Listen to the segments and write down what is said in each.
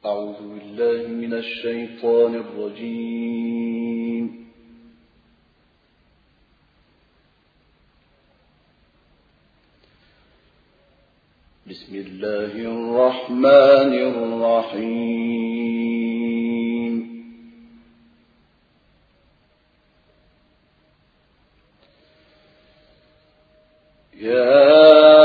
أعوذ بالله من الشيطان الرجيم. بسم الله الرحمن الرحيم. يا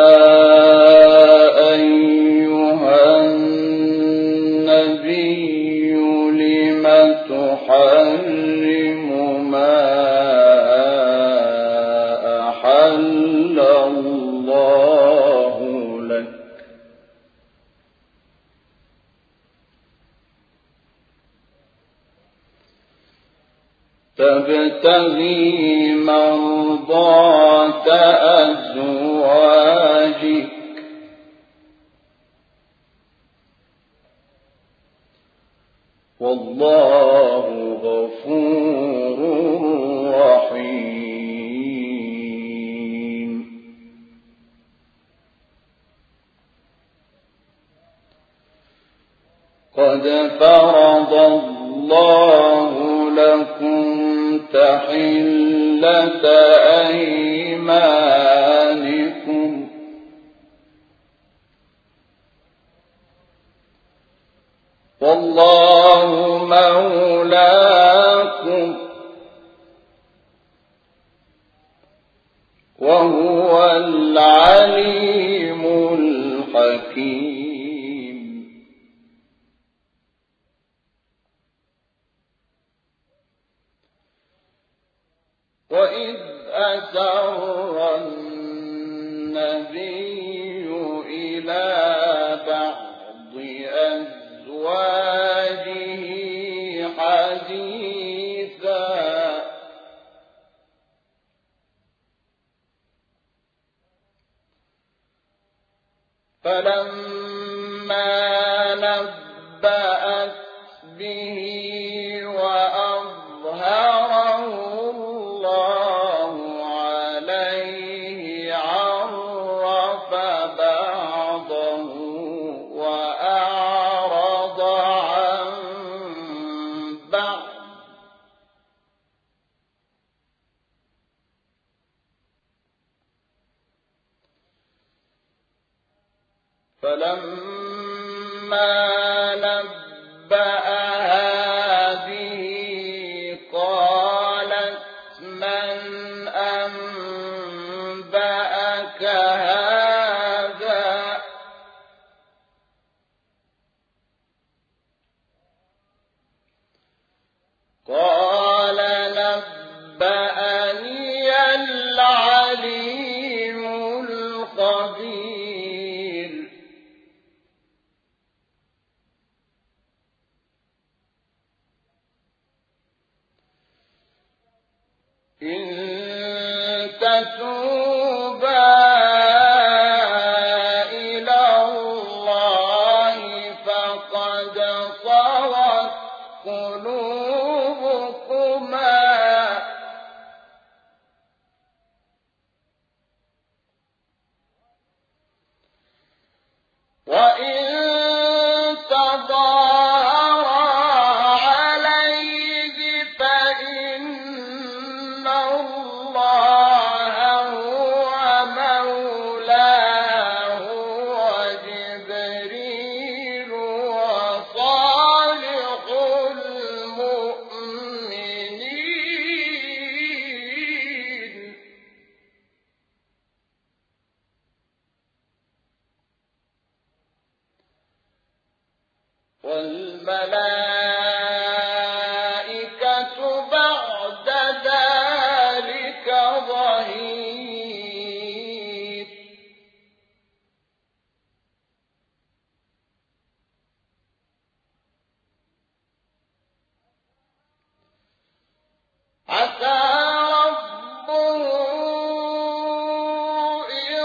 تحرم ما أحل الله لك تبتغي مرضات أزواجك والله غفور رحيم. قد فرض الله لكم تحلة أيمانكم والله مولاكم وهو العليم الحكيم. وإذ أسر النبي إلى بعض أزواجه حديثا فلما نبأت به وأظهره الله عليه عرف بعضه وأعرض عن بعض فلما نبأها به قالت من أنبأك هذا قال نبأني العليم الخبير. إن تتوبا إلى الله فقد صغت قلوبكما وإن تظاهرا عليه فإن الله هو مولاه وجبريل وصالح المؤمنين والملائكة بعد ذلك ظهير. عسى ربه إن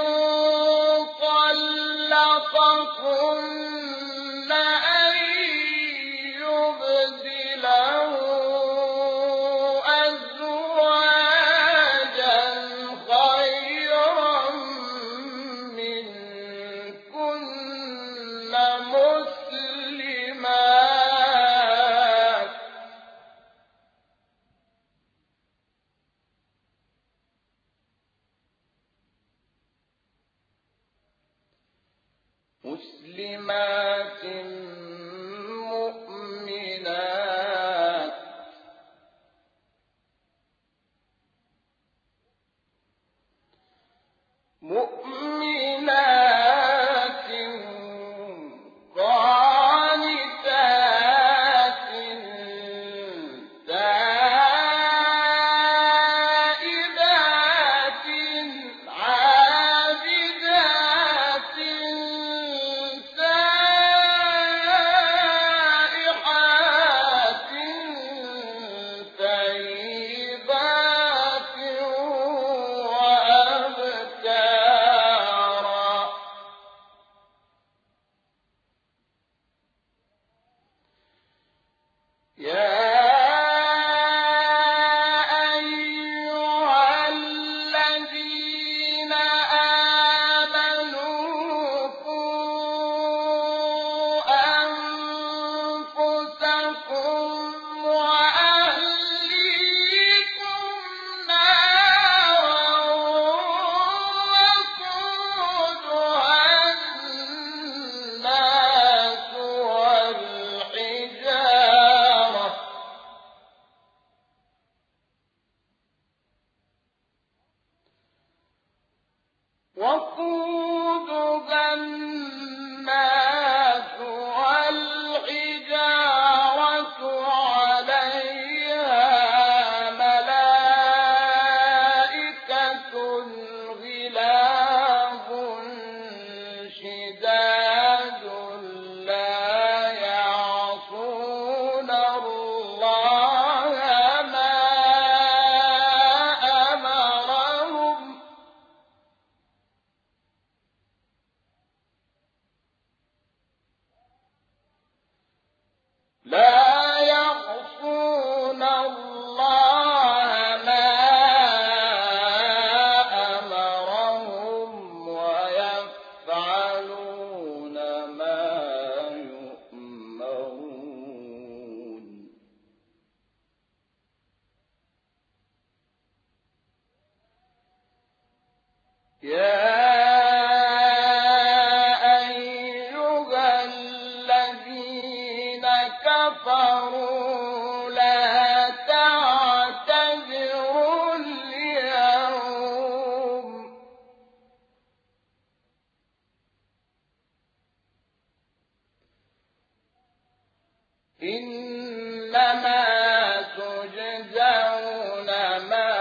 طلقكن أن وقودها الناس والحجارة عليها ملائكة غلاظ شداد لا يعصون الله ما أمرهم ويفعلون ما يؤمرون يا أيها الذين كفروا لا تعتذروا اليوم إنما تجزون ما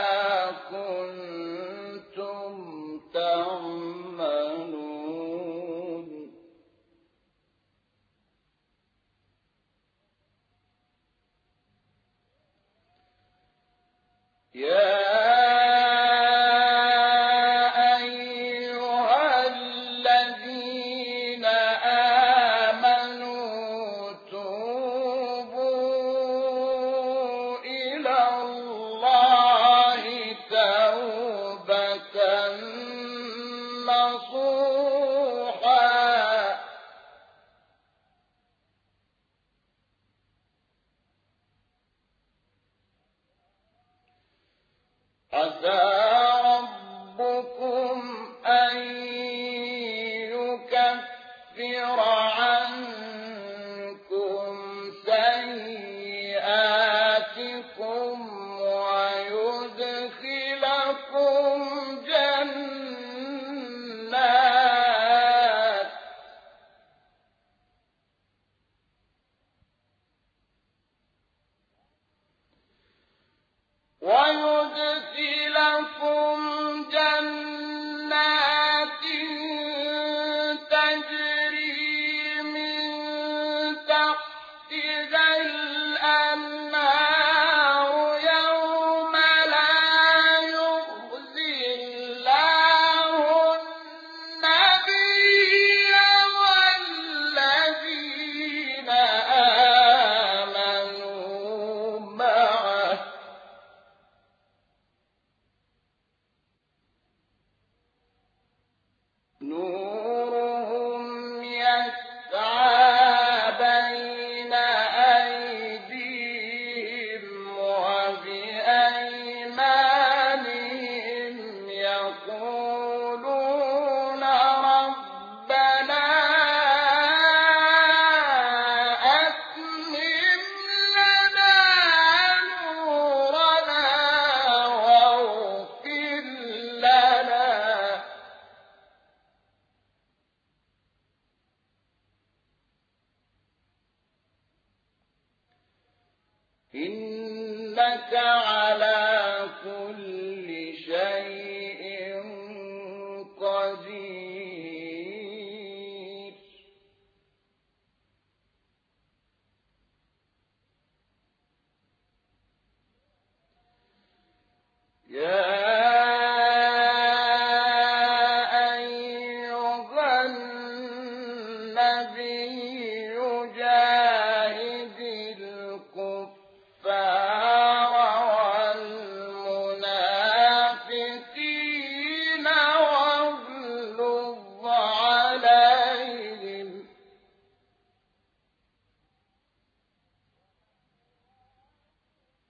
كنتم تعملون يا أيها الذين آمنوا توبوا إلى الله توبة نصوحا عسى ربكم أن يكفر عنكم سيئاتكم ويدخلكم جنات تجري من تحتها الأنهار يوم لا يخزي الله النبي والذين آمنوا معه نورهم يسعى بين أيديهم وبأيمانهم يقولون ربنا أتمم لنا نورنا واغفر لنا إنك على كل شيء قدير يا أيها النبي جاهد الكفار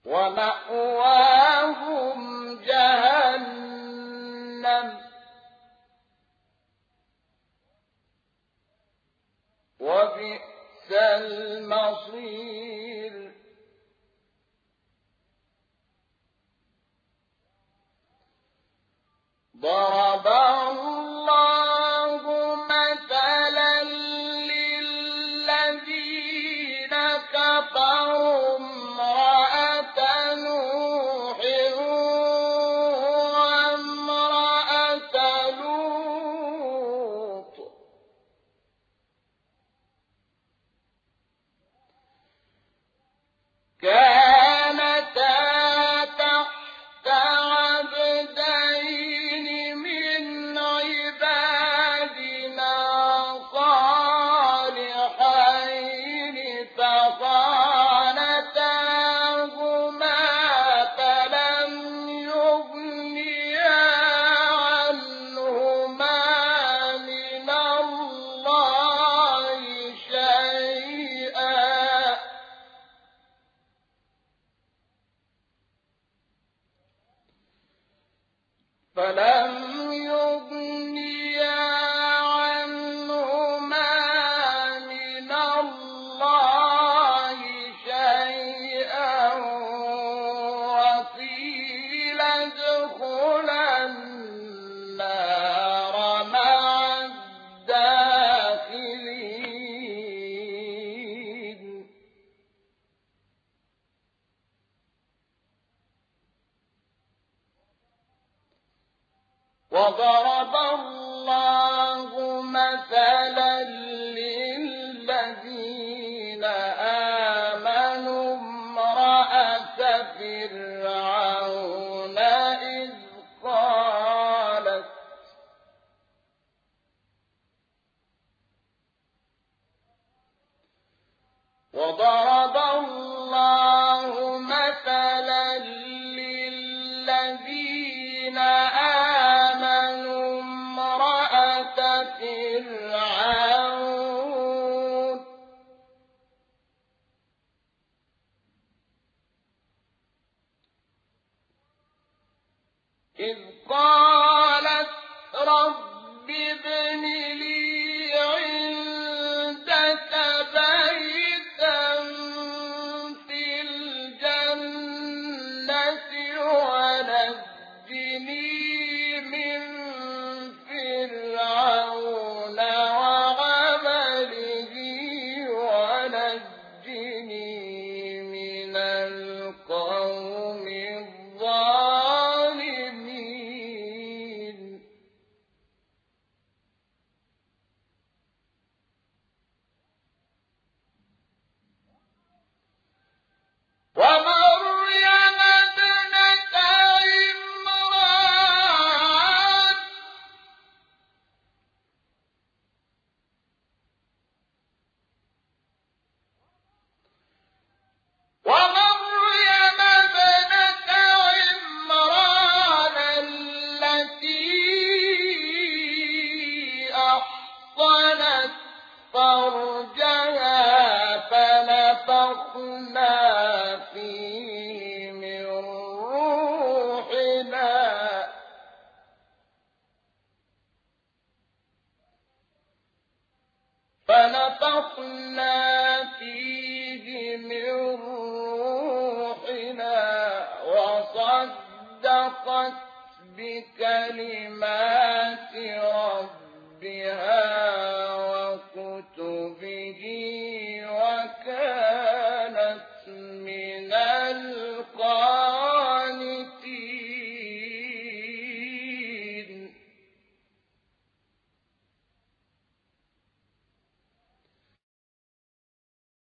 ومأواهم جهنم وبئس المصير ضرب الله مثلا للذين كفروا امرأة نوح وامرأة لوط كانتا تحت عبدين من عبادنا صالحين فخانتاهما فلم يغنيا عنهما من الله شيئا وقيل ادخلا النار مع الداخلين وضرب الله مثلا للذين آمنوا امرأة فرعون إذ قالت وضرب الله مثلا للذين آمنوا امرأة فرعون إذ قالت رب ابن لي عندك بيتا في الجنة ونجني من فرعون وعمله ونجني من القوم الظالمين ومريم ابنة عمران التي أحصنت فرجها فنفخنا فيه من روحنا وصدقت بكلمات